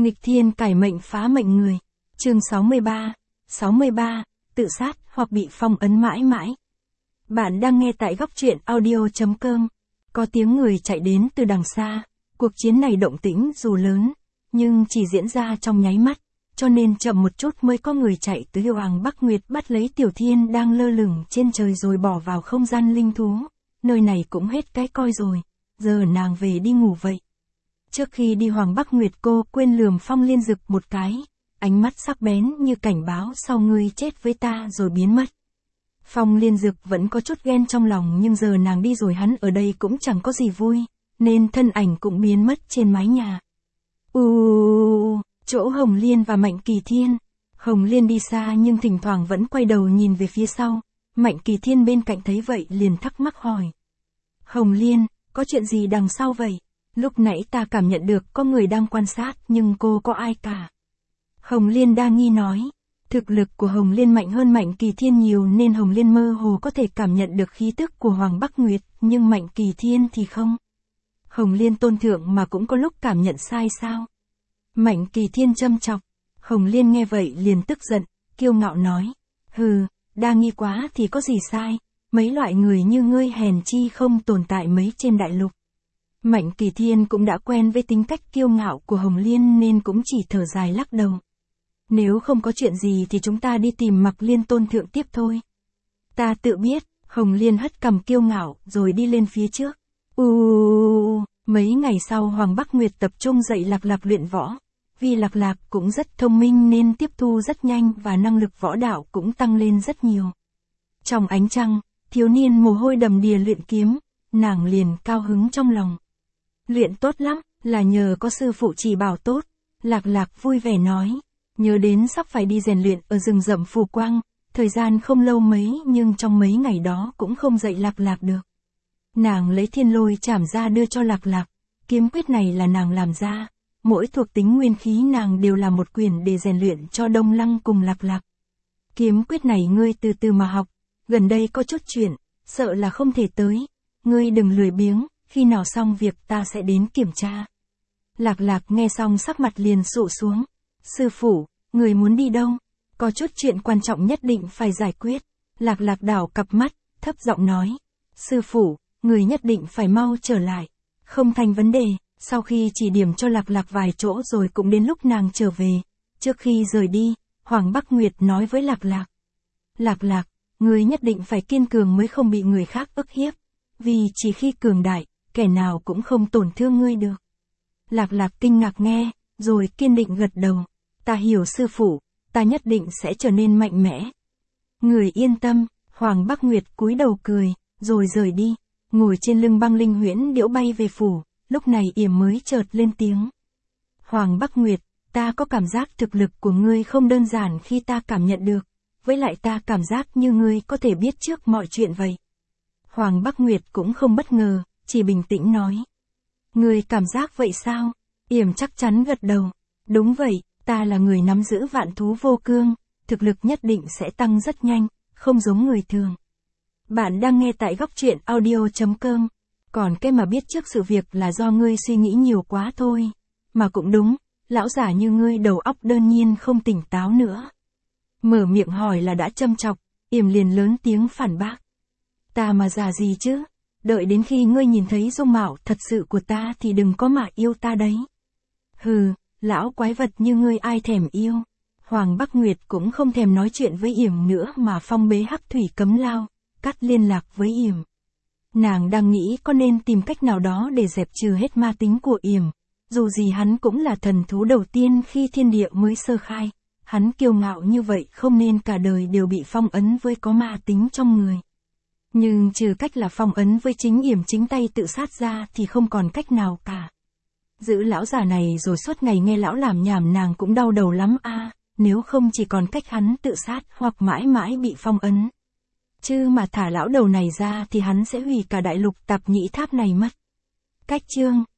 Nghịch thiên cải mệnh phá mệnh người. Chương 63, tự sát hoặc bị phong ấn mãi mãi. Bạn đang nghe tại góc truyện audio.com. Có tiếng người chạy đến từ đằng xa. Cuộc chiến này động tĩnh dù lớn, nhưng chỉ diễn ra trong nháy mắt, cho nên chậm một chút mới có người chạy tới Hoàng Bắc Nguyệt bắt lấy Tiểu Thiên đang lơ lửng trên trời rồi bỏ vào không gian linh thú. Nơi này cũng hết cái coi rồi, giờ nàng về đi ngủ vậy. Trước khi đi Hoàng Bắc Nguyệt cô quên lườm Phong Liên Dực một cái, ánh mắt sắc bén như cảnh báo sau ngươi chết với ta rồi biến mất. Phong Liên Dực vẫn có chút ghen trong lòng nhưng giờ nàng đi rồi hắn ở đây cũng chẳng có gì vui, nên thân ảnh cũng biến mất trên mái nhà. Chỗ Hồng Liên và Mạnh Kỳ Thiên. Hồng Liên đi xa nhưng thỉnh thoảng vẫn quay đầu nhìn về phía sau. Mạnh Kỳ Thiên bên cạnh thấy vậy liền thắc mắc hỏi. Hồng Liên, có chuyện gì đằng sau vậy? Lúc nãy ta cảm nhận được có người đang quan sát nhưng cô có ai cả. Hồng Liên đa nghi nói. Thực lực của Hồng Liên mạnh hơn Mạnh Kỳ Thiên nhiều nên Hồng Liên mơ hồ có thể cảm nhận được khí tức của Hoàng Bắc Nguyệt, nhưng Mạnh Kỳ Thiên thì không. Hồng Liên tôn thượng mà cũng có lúc cảm nhận sai sao? Mạnh Kỳ Thiên châm chọc. Hồng Liên nghe vậy liền tức giận, kiêu ngạo nói. Hừ, đa nghi quá thì có gì sai, mấy loại người như ngươi hèn chi không tồn tại mấy trên đại lục. Mạnh Kỳ Thiên cũng đã quen với tính cách kiêu ngạo của Hồng Liên nên cũng chỉ thở dài lắc đầu. Nếu không có chuyện gì thì chúng ta đi tìm Mặc Liên tôn thượng tiếp thôi. Ta tự biết. Hồng Liên hất cằm kiêu ngạo rồi đi lên phía trước. Mấy ngày sau Hoàng Bắc Nguyệt tập trung dạy Lạc Lạc luyện võ. Vì Lạc Lạc cũng rất thông minh nên tiếp thu rất nhanh và năng lực võ đạo cũng tăng lên rất nhiều. Trong ánh trăng, thiếu niên mồ hôi đầm đìa luyện kiếm, nàng liền cao hứng trong lòng. Luyện tốt lắm, là nhờ có sư phụ chỉ bảo tốt. Lạc Lạc vui vẻ nói, nhớ đến sắp phải đi rèn luyện ở rừng rậm Phù Quang, thời gian không lâu mấy nhưng trong mấy ngày đó cũng không dạy Lạc Lạc được. Nàng lấy Thiên Lôi Chảm ra đưa cho Lạc Lạc, kiếm quyết này là nàng làm ra, mỗi thuộc tính nguyên khí nàng đều là một quyển để rèn luyện cho Đông Lăng cùng Lạc Lạc. Kiếm quyết này ngươi từ từ mà học, gần đây có chút chuyện, sợ là không thể tới, ngươi đừng lười biếng, khi nào xong việc ta sẽ đến kiểm tra. Lạc Lạc nghe xong sắc mặt liền sụ xuống. Sư phụ, người muốn đi đâu? Có chút chuyện quan trọng nhất định phải giải quyết. Lạc Lạc đảo cặp mắt, thấp giọng nói. Sư phụ, người nhất định phải mau trở lại. Không thành vấn đề. Sau khi chỉ điểm cho Lạc Lạc vài chỗ rồi cũng đến lúc nàng trở về. Trước khi rời đi, Hoàng Bắc Nguyệt nói với Lạc Lạc. Lạc Lạc, người nhất định phải kiên cường mới không bị người khác ức hiếp. Vì chỉ khi cường đại, kẻ nào cũng không tổn thương ngươi được. Lạc Lạc kinh ngạc nghe, rồi kiên định gật đầu. Ta hiểu sư phụ, ta nhất định sẽ trở nên mạnh mẽ. Người yên tâm. Hoàng Bắc Nguyệt cúi đầu cười, rồi rời đi. Ngồi trên lưng băng linh huyễn điểu bay về phủ, lúc này Yểm mới chợt lên tiếng. Hoàng Bắc Nguyệt, ta có cảm giác thực lực của ngươi không đơn giản khi ta cảm nhận được, với lại ta cảm giác như ngươi có thể biết trước mọi chuyện vậy. Hoàng Bắc Nguyệt cũng không bất ngờ, chỉ bình tĩnh nói. Ngươi cảm giác vậy sao? Yểm chắc chắn gật đầu. Đúng vậy, ta là người nắm giữ vạn thú vô cương, thực lực nhất định sẽ tăng rất nhanh, không giống người thường. Bạn đang nghe tại góc truyện audio.com. Còn cái mà biết trước sự việc là do ngươi suy nghĩ nhiều quá thôi. Mà cũng đúng, lão giả như ngươi đầu óc đơn nhiên không tỉnh táo nữa. Mở miệng hỏi là đã châm chọc, Yểm liền lớn tiếng phản bác. Ta mà già gì chứ? Đợi đến khi ngươi nhìn thấy dung mạo thật sự của ta thì đừng có mà yêu ta đấy. Hừ, lão quái vật như ngươi ai thèm yêu. Hoàng Bắc Nguyệt cũng không thèm nói chuyện với Yểm nữa mà phong bế hắc thủy cấm lao, cắt liên lạc với Yểm. Nàng đang nghĩ có nên tìm cách nào đó để dẹp trừ hết ma tính của Yểm. Dù gì hắn cũng là thần thú đầu tiên khi thiên địa mới sơ khai. Hắn kiêu ngạo như vậy không nên cả đời đều bị phong ấn với có ma tính trong người. Nhưng trừ cách là phong ấn với chính Yểm chính tay tự sát ra thì không còn cách nào cả. Giữ lão già này rồi suốt ngày nghe lão làm nhảm nàng cũng đau đầu lắm nếu không chỉ còn cách hắn tự sát hoặc mãi mãi bị phong ấn. Chứ mà thả lão đầu này ra thì hắn sẽ hủy cả đại lục Tạp Nhĩ Tháp này mất. Cách chương